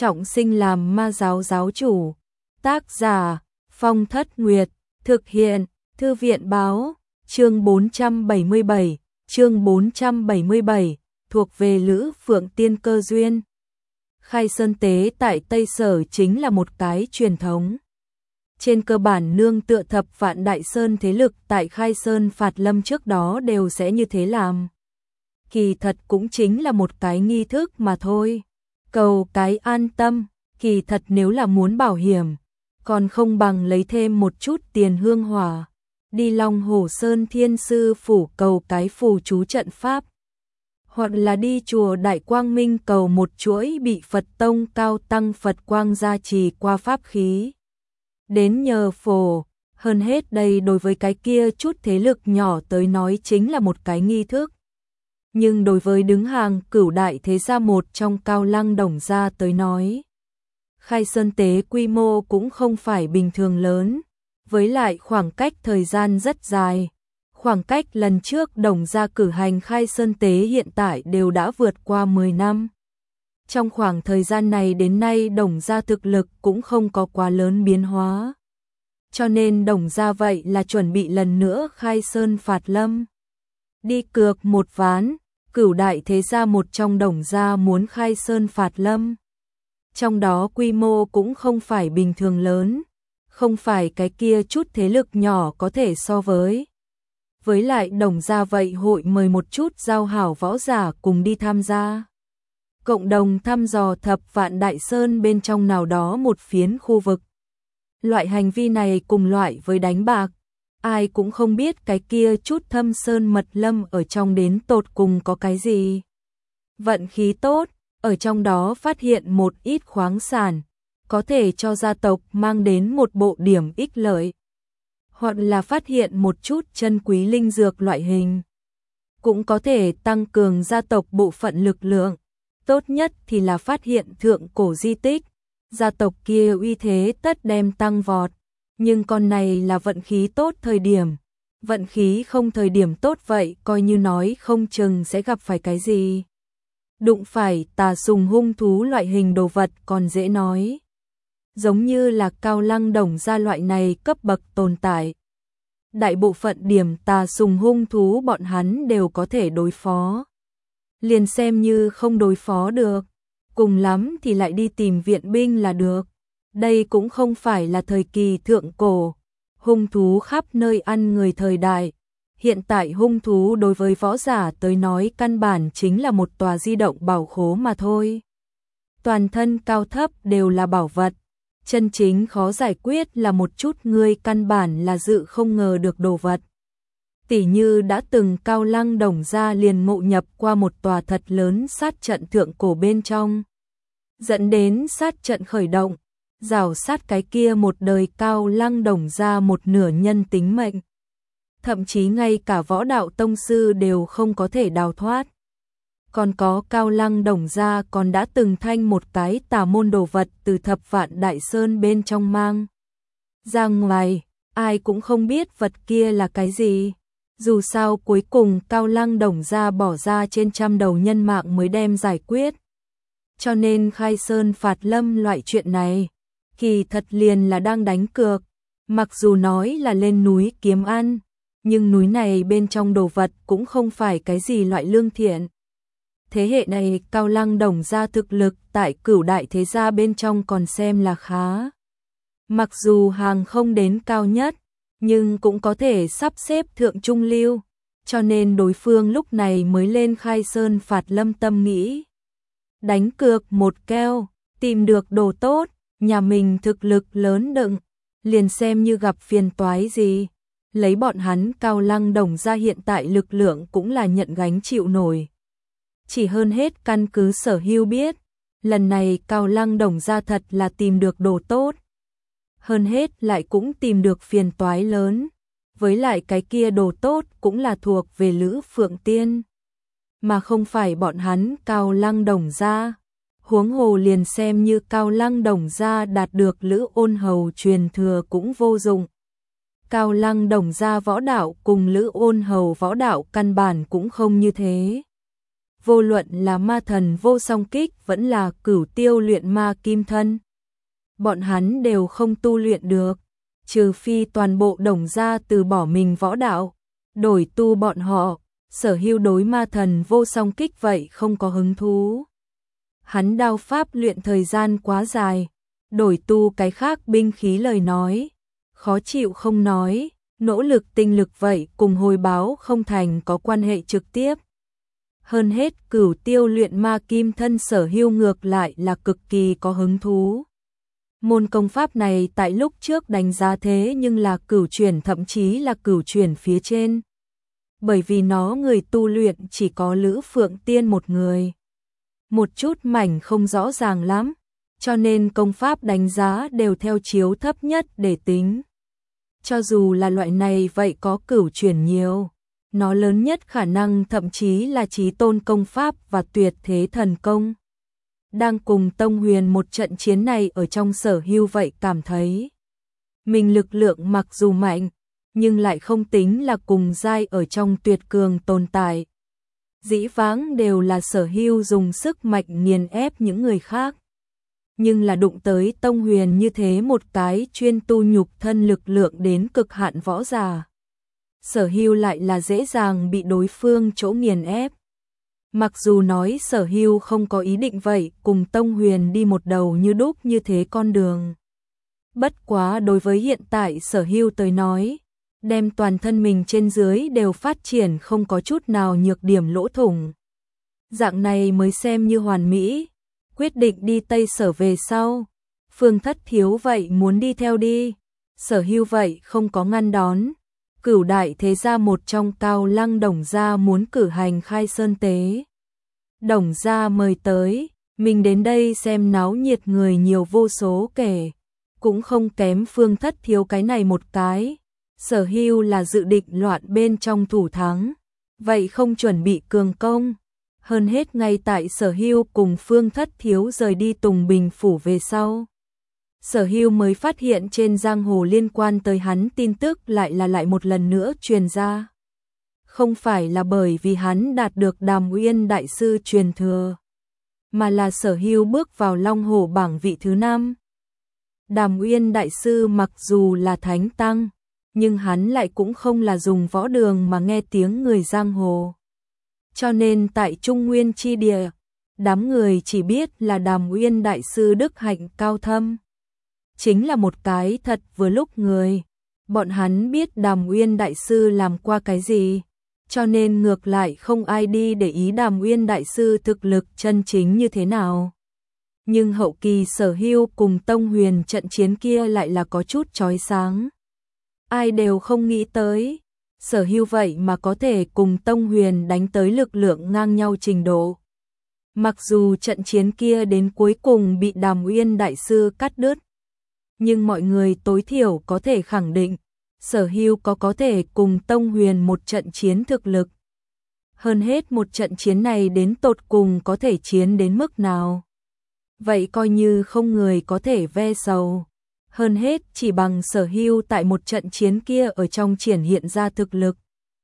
trọng sinh làm ma giáo giáo chủ. Tác giả Phong Thất Nguyệt, thực hiện Thư viện báo, chương 477, thuộc về Lữ Phượng Tiên cơ duyên. Khai Sơn Tế tại Tây Sở chính là một cái truyền thống. Trên cơ bản nương tựa thập vạn Đại Sơn thế lực tại Khai Sơn Phạt Lâm trước đó đều sẽ như thế làm. Kỳ thật cũng chính là một cái nghi thức mà thôi. Cầu cái an tâm, kỳ thật nếu là muốn bảo hiểm, còn không bằng lấy thêm một chút tiền hương hỏa, đi Long Hồ Sơn Thiên Sư Phủ cầu cái phù chú trận pháp, hoặc là đi chùa Đại Quang Minh cầu một chuỗi bị Phật Tông cao tăng Phật Quang gia trì qua pháp khí. Đến nhờ phổ, hơn hết đây đối với cái kia chút thế lực nhỏ tới nói chính là một cái nghi thức. Nhưng đối với đứng hàng cửu đại thế gia một trong Cao Lăng Đồng gia tới nói, Khai Sơn Tế quy mô cũng không phải bình thường lớn, với lại khoảng cách thời gian rất dài. Khoảng cách lần trước Đồng gia cử hành Khai Sơn Tế hiện tại đều đã vượt qua 10 năm. Trong khoảng thời gian này đến nay Đồng gia thực lực cũng không có quá lớn biến hóa. Cho nên Đồng gia vậy là chuẩn bị lần nữa Khai Sơn Phạt Lâm. Đi cược một ván, cửu đại thế gia một trong Đồng gia muốn Khai Sơn Phạt Lâm. Trong đó quy mô cũng không phải bình thường lớn, không phải cái kia chút thế lực nhỏ có thể so với. Với lại Đồng gia vậy hội mời một chút giao hảo võ giả cùng đi tham gia. Cộng đồng thăm dò thập vạn Đại Sơn bên trong nào đó một phiến khu vực. Loại hành vi này cùng loại với đánh bạc, ai cũng không biết cái kia chút thâm sơn mật lâm ở trong đến tột cùng có cái gì. Vận khí tốt, ở trong đó phát hiện một ít khoáng sản, có thể cho gia tộc mang đến một bộ điểm ích lợi. Hoặc là phát hiện một chút chân quý linh dược loại hình, cũng có thể tăng cường gia tộc bộ phận lực lượng. Tốt nhất thì là phát hiện thượng cổ di tích, gia tộc kia uy thế tất đem tăng vọt. Nhưng con này là vận khí tốt thời điểm, vận khí không thời điểm tốt vậy coi như nói không chừng sẽ gặp phải cái gì. Đụng phải tà sùng hung thú loại hình đồ vật còn dễ nói. Giống như là Cao Lăng Đồng gia loại này cấp bậc tồn tại. Đại bộ phận điểm tà sùng hung thú bọn hắn đều có thể đối phó. Liền xem như không đối phó được, cùng lắm thì lại đi tìm viện binh là được. Đây cũng không phải là thời kỳ thượng cổ, hung thú khắp nơi ăn người thời đại. Hiện tại hung thú đối với võ giả tới nói căn bản chính là một tòa di động bảo khố mà thôi. Toàn thân cao thấp đều là bảo vật, chân chính khó giải quyết là một chút người căn bản là dự không ngờ được đồ vật. Tỉ như đã từng Cao Lăng Đồng gia liền ngộ nhập qua một tòa thật lớn sát trận thượng cổ bên trong. Dẫn đến sát trận khởi động, rào sát cái kia một đời Cao Lăng Đồng gia một nửa nhân tính mệnh. Thậm chí ngay cả võ đạo tông sư đều không có thể đào thoát. Còn có Cao Lăng Đồng gia còn đã từng thanh một cái tà môn đồ vật từ thập vạn Đại Sơn bên trong mang ra ngoài, ai cũng không biết vật kia là cái gì. Dù sao cuối cùng Cao Lăng Đồng gia bỏ ra trên trăm đầu nhân mạng mới đem giải quyết. Cho nên Khai Sơn Phạt Lâm loại chuyện này, kỳ thật liền là đang đánh cược. Mặc dù nói là lên núi kiếm ăn, nhưng núi này bên trong đồ vật cũng không phải cái gì loại lương thiện. Thế hệ này Cao Lăng Đồng gia thực lực tại cửu đại thế gia bên trong còn xem là khá. Mặc dù hàng không đến cao nhất, nhưng cũng có thể sắp xếp thượng trung lưu, cho nên đối phương lúc này mới lên Khai Sơn Phạt Lâm tâm nghĩ. Đánh cược một keo, tìm được đồ tốt, nhà mình thực lực lớn đựng, liền xem như gặp phiền toái gì. Lấy bọn hắn Cao Lăng Đồng gia hiện tại lực lượng cũng là nhận gánh chịu nổi. Chỉ hơn hết căn cứ Sở Hưu biết, lần này Cao Lăng Đồng gia thật là tìm được đồ tốt. Hơn hết lại cũng tìm được phiền toái lớn, với lại cái kia đồ tốt cũng là thuộc về Lữ Phượng Tiên, mà không phải bọn hắn Cao Lăng Đồng gia. Huống hồ liền xem như Cao Lăng Đồng gia đạt được Lữ Ôn Hầu truyền thừa cũng vô dụng. Cao Lăng Đồng gia võ đạo cùng Lữ Ôn Hầu võ đạo căn bản cũng không như thế. vô luận là ma thần vô song kích vẫn là cửu tiêu luyện ma kim thân. Bọn hắn đều không tu luyện được, trừ phi toàn bộ Đồng gia từ bỏ mình võ đạo, đổi tu bọn họ. Sở Hưu đối ma thần vô song kích vậy không có hứng thú. Hắn đao pháp luyện thời gian quá dài, đổi tu cái khác binh khí lời nói, khó chịu không nói, nỗ lực tinh lực vậy cùng hồi báo không thành có quan hệ trực tiếp. Hơn hết cửu tiêu luyện ma kim thân Sở Hưu ngược lại là cực kỳ có hứng thú. Môn công pháp này tại lúc trước đánh giá thế nhưng là cửu chuyển thậm chí là cửu chuyển phía trên. Bởi vì nó người tu luyện chỉ có Lữ Phượng Tiên một người. Một chút mảnh không rõ ràng lắm, cho nên công pháp đánh giá đều theo chiếu thấp nhất để tính. Cho dù là loại này vậy có cửu chuyển nhiều, nó lớn nhất khả năng thậm chí là chí tôn công pháp và tuyệt thế thần công. Đang cùng Tông Huyền một trận chiến này ở trong Sở Hưu vậy cảm thấy mình lực lượng mặc dù mạnh, nhưng lại không tính là cùng giai ở trong tuyệt cường tồn tại. Dĩ vãng đều là Sở Hưu dùng sức mạnh nghiền ép những người khác. Nhưng là đụng tới Tông Huyền như thế một cái chuyên tu nhục thân lực lượng đến cực hạn võ giả. Sở Hưu lại là dễ dàng bị đối phương chỗ nghiền ép. Mặc dù nói Sở Hưu không có ý định vậy cùng Tông Huyền đi một đầu như đúc như thế con đường. Bất quá đối với hiện tại Sở Hưu tới nói, đem toàn thân mình trên dưới đều phát triển không có chút nào nhược điểm lỗ thủng. Dạng này mới xem như hoàn mỹ. Quyết định đi Tây Sở về sau, Phương Thất Thiếu vậy muốn đi theo đi. Sở Hưu vậy không có ngăn đón. Cửu đại thế gia một trong Cao Lăng Đồng gia muốn cử hành khai sơn tế. Đồng gia mời tới, mình đến đây xem náo nhiệt người nhiều vô số kể, cũng không kém Phương Thất Thiếu cái này một cái. Sở Hưu là dự định loạn bên trong thủ thắng, vậy không chuẩn bị cường công. Hơn hết ngay tại Sở Hưu cùng Phương Thất Thiếu rời đi Tùng Bình phủ về sau, Sở Hưu mới phát hiện trên giang hồ liên quan tới hắn tin tức lại một lần nữa truyền ra. Không phải là bởi vì hắn đạt được Đàm Uyên đại sư truyền thừa, mà là Sở Hưu bước vào Long Hổ bảng vị thứ 5. Đàm Uyên đại sư mặc dù là thánh tăng, nhưng hắn lại cũng không là dùng võ đường mà nghe tiếng người giang hồ. Cho nên tại Trung Nguyên chi địa, đám người chỉ biết là Đàm Uyên đại sư đức hạnh cao thâm. Chính là một cái thật vừa lúc người. Bọn hắn biết Đàm Uyên đại sư làm qua cái gì, cho nên ngược lại không ai đi để ý Đàm Uyên đại sư thực lực chân chính như thế nào. Nhưng hậu kỳ Sở Hưu cùng Tông Huyền trận chiến kia lại là có chút chói sáng. Ai đều không nghĩ tới, Sở Hưu vậy mà có thể cùng Tông Huyền đánh tới lực lượng ngang nhau trình độ. Mặc dù trận chiến kia đến cuối cùng bị Đàm Uyên đại sư cắt đứt, nhưng mọi người tối thiểu có thể khẳng định, Sở Hưu có thể cùng Tông Huyền một trận chiến thực lực. Hơn hết một trận chiến này đến tột cùng có thể chiến đến mức nào. Vậy coi như không người có thể ve sầu. Hơn hết chỉ bằng Sở Hưu tại một trận chiến kia ở trong triển hiện ra thực lực.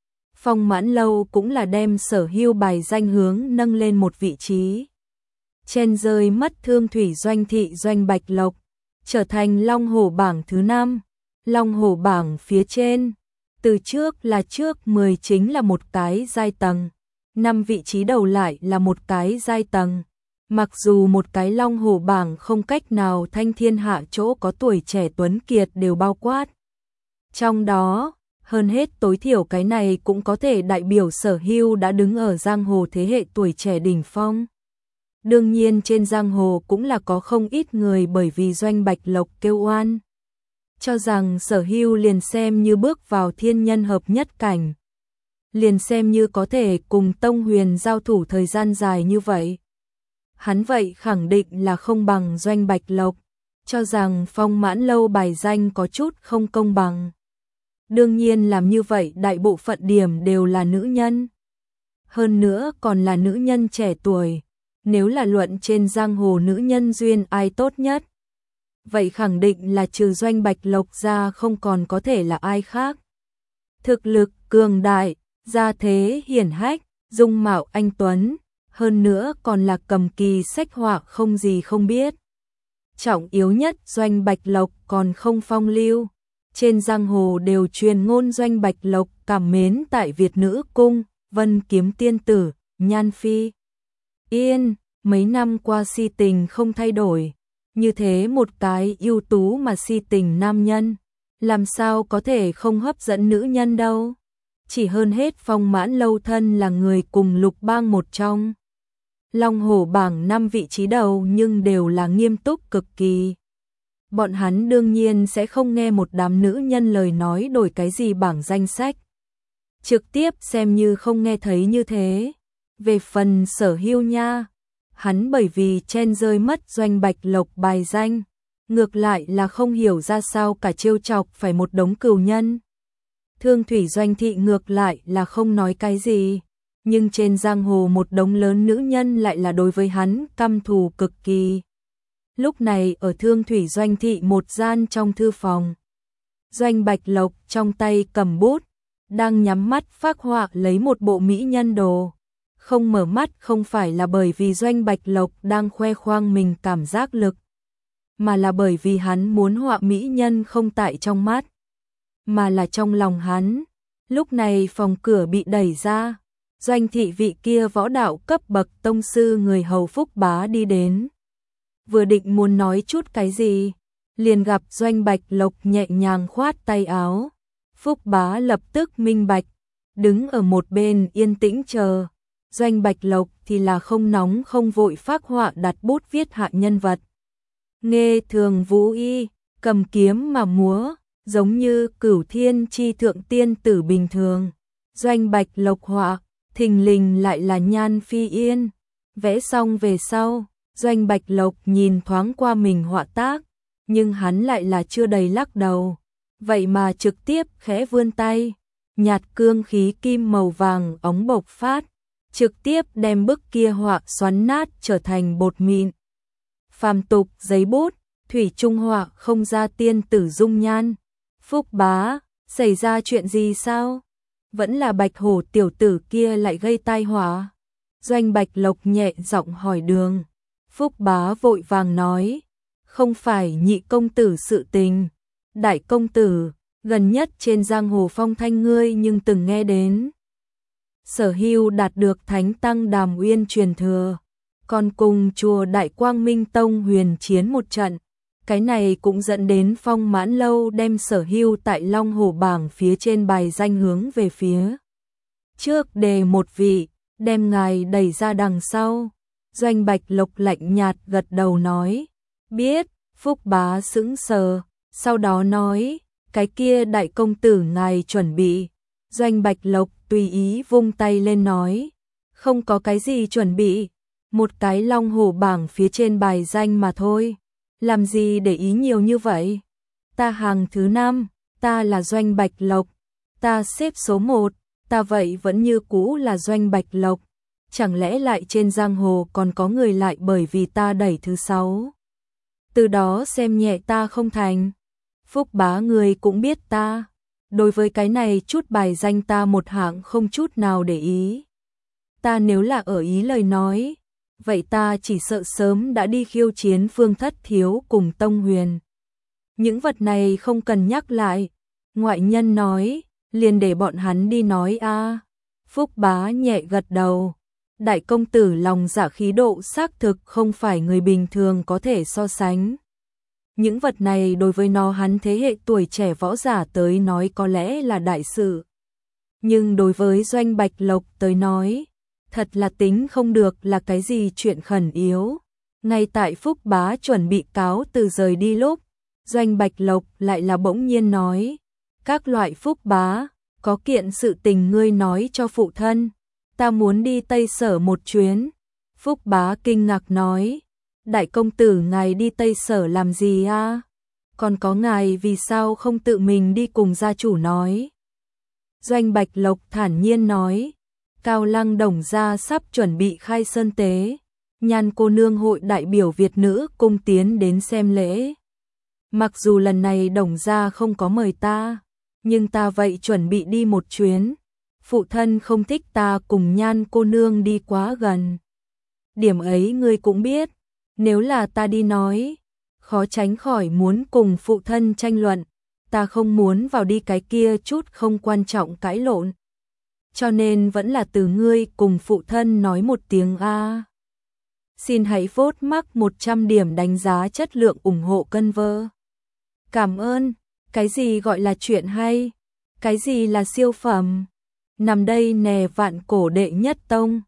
Phong Mãn Lâu cũng là đem Sở Hưu bài danh hướng nâng lên một vị trí. Chen rơi mất Thương Thủy Doanh thị Doanh Bạch Lộc, trở thành Long Hổ bảng thứ 5. Long Hổ bảng phía trên, từ trước là trước 10 chính là một cái giai tầng, 5 vị trí đầu lại là một cái giai tầng. Mặc dù một cái Long Hổ bảng không cách nào thanh thiên hạ chỗ có tuổi trẻ tuấn kiệt đều bao quát. Trong đó, hơn hết tối thiểu cái này cũng có thể đại biểu Sở Hưu đã đứng ở giang hồ thế hệ tuổi trẻ đỉnh phong. Đương nhiên trên giang hồ cũng là có không ít người bởi vì Doanh Bạch Lộc kêu oan, cho rằng Sở Hưu liền xem như bước vào thiên nhân hợp nhất cảnh, liền xem như có thể cùng Tông Huyền giao thủ thời gian dài như vậy, hắn vậy khẳng định là không bằng Doanh Bạch Lộc, cho rằng Phong Mãn Lâu bài danh có chút không công bằng. Đương nhiên làm như vậy đại bộ phận điểm đều là nữ nhân, hơn nữa còn là nữ nhân trẻ tuổi. Nếu là luận trên giang hồ nữ nhân duyên ai tốt nhất, vậy khẳng định là trừ Doanh Bạch Lộc ra không còn có thể là ai khác. Thực lực cường đại, gia thế hiển hách, dung mạo anh tuấn, hơn nữa còn là cầm kỳ sách họa không gì không biết. Trọng yếu nhất Doanh Bạch Lộc còn không phong lưu. Trên giang hồ đều truyền ngôn Doanh Bạch Lộc cảm mến tại Việt Nữ Cung, Vân Kiếm Tiên Tử, Nhan Phi Yên, mấy năm qua si tình không thay đổi. Như thế một cái ưu tú mà si tình nam nhân, làm sao có thể không hấp dẫn nữ nhân đâu. Chỉ hơn hết Phong Mãn Lâu thân là người cùng Lục Bang một trong Long Hổ bảng 5 vị trí đầu nhưng đều là nghiêm túc cực kỳ. Bọn hắn đương nhiên sẽ không nghe một đám nữ nhân lời nói đổi cái gì bảng danh sách. Trực tiếp xem như không nghe thấy như thế. Về phần Sở Hưu nha, hắn bởi vì chen rơi mất Doanh Bạch Lộc bài danh, ngược lại là không hiểu ra sao cả trêu chọc phải một đống cừu nhân. Thương Thủy Doanh thị ngược lại là không nói cái gì, nhưng trên giang hồ một đống lớn nữ nhân lại là đối với hắn căm thù cực kỳ. Lúc này ở Thương Thủy Doanh thị một gian trong thư phòng, Doanh Bạch Lộc trong tay cầm bút, đang nhắm mắt phác họa lấy một bộ mỹ nhân đồ. Không mở mắt không phải là bởi vì Doanh Bạch Lộc đang khoe khoang mình cảm giác lực, mà là bởi vì hắn muốn họa mỹ nhân không tại trong mắt, mà là trong lòng hắn. Lúc này phòng cửa bị đẩy ra, Doanh thị vị kia võ đạo cấp bậc tông sư người hầu Phúc Bá đi đến. Vừa định muốn nói chút cái gì, liền gặp Doanh Bạch Lộc nhẹ nhàng khoát tay áo. Phúc Bá lập tức minh bạch, đứng ở một bên yên tĩnh chờ. Doanh Bạch Lộc thì là không nóng không vội phác họa đặt bút viết hạ nhân vật. Nghê thường vũ y, cầm kiếm mà múa, giống như Cửu Thiên chi thượng tiên tử bình thường. Doanh Bạch Lộc họa, thình lình lại là Nhan Phi Yên. Vẽ xong về sau, Doanh Bạch Lộc nhìn thoáng qua mình họa tác, nhưng hắn lại là chưa đầy lắc đầu. Vậy mà trực tiếp khẽ vươn tay, nhạt cương khí kim màu vàng óng bộc phát, trực tiếp đem bức kia họa xoắn nát trở thành bột mịn. Phàm tục giấy bút, thủy trung họa không ra tiên tử dung nhan. Phúc Bá, xảy ra chuyện gì sao? Vẫn là Bạch Hổ tiểu tử kia lại gây tai họa. Doanh Bạch Lộc nhẹ giọng hỏi Đường. Phúc Bá vội vàng nói, không phải nhị công tử sự tình. Đại công tử, gần nhất trên giang hồ phong thanh ngươi nhưng từng nghe đến. Sở Hưu đạt được Thánh Tăng Đàm Uyên truyền thừa, còn cùng chùa Đại Quang Minh Tông huyền chiến một trận. Cái này cũng dẫn đến Phong Mãn Lâu đem Sở Hưu tại Long Hổ bảng phía trên bài danh hướng về phía trước đề một vị, đem ngài đẩy ra đằng sau. Doanh Bạch Lộc lạnh nhạt gật đầu nói, biết. Phúc Bá sững sờ, sau đó nói, cái kia đại công tử ngài chuẩn bị. Doanh Bạch Lộc tùy ý vung tay lên nói, không có cái gì chuẩn bị, một cái Long Hổ bảng phía trên bài danh mà thôi, làm gì để ý nhiều như vậy. Ta hàng thứ 5, ta là Doanh Bạch Lộc, ta xếp số 1, ta vậy vẫn như cũ là Doanh Bạch Lộc, chẳng lẽ lại trên giang hồ còn có người lại bởi vì ta đẩy thứ 6, từ đó xem nhẹ ta không thành. Phúc Bá người cũng biết ta, đối với cái này chút bài danh ta một hạng không chút nào để ý. Ta nếu là ở ý lời nói, vậy ta chỉ sợ sớm đã đi khiêu chiến Phương Thất Thiếu cùng Tông Huyền. Những vật này không cần nhắc lại, ngoại nhân nói, liền để bọn hắn đi nói a. Phúc Bá nhẹ gật đầu, đại công tử lòng dạ khí độ xác thực không phải người bình thường có thể so sánh. Những vật này đối với nó hắn thế hệ tuổi trẻ võ giả tới nói có lẽ là đại sự. Nhưng đối với Doanh Bạch Lộc tới nói, thật là tính không được là cái gì chuyện khẩn yếu. Ngay tại Phúc Bá chuẩn bị cáo từ rời đi lúc, Doanh Bạch Lộc lại là bỗng nhiên nói, các loại Phúc Bá, có kiện sự tình ngươi nói cho phụ thân, ta muốn đi Tây Sở một chuyến. Phúc Bá kinh ngạc nói, đại công tử ngài đi Tây Sở làm gì a? Còn có ngài vì sao không tự mình đi cùng gia chủ nói? Doanh Bạch Lộc thản nhiên nói, Cao Lăng Đồng gia sắp chuẩn bị khai sơn tế, Nhan cô nương hội đại biểu Việt Nữ Cung tiến đến xem lễ. Mặc dù lần này Đồng gia không có mời ta, nhưng ta vậy chuẩn bị đi một chuyến. Phụ thân không thích ta cùng Nhan cô nương đi quá gần, điểm ấy ngươi cũng biết, nếu là ta đi nói, khó tránh khỏi muốn cùng phụ thân tranh luận, ta không muốn vào đi cái kia chút không quan trọng cãi lộn. Cho nên vẫn là từ ngươi cùng phụ thân nói một tiếng a. Xin hãy vote mắc 100 điểm đánh giá chất lượng ủng hộ cân vơ. Cảm ơn, cái gì gọi là chuyện hay, cái gì là siêu phẩm, nằm đây nè vạn cổ đệ nhất tông.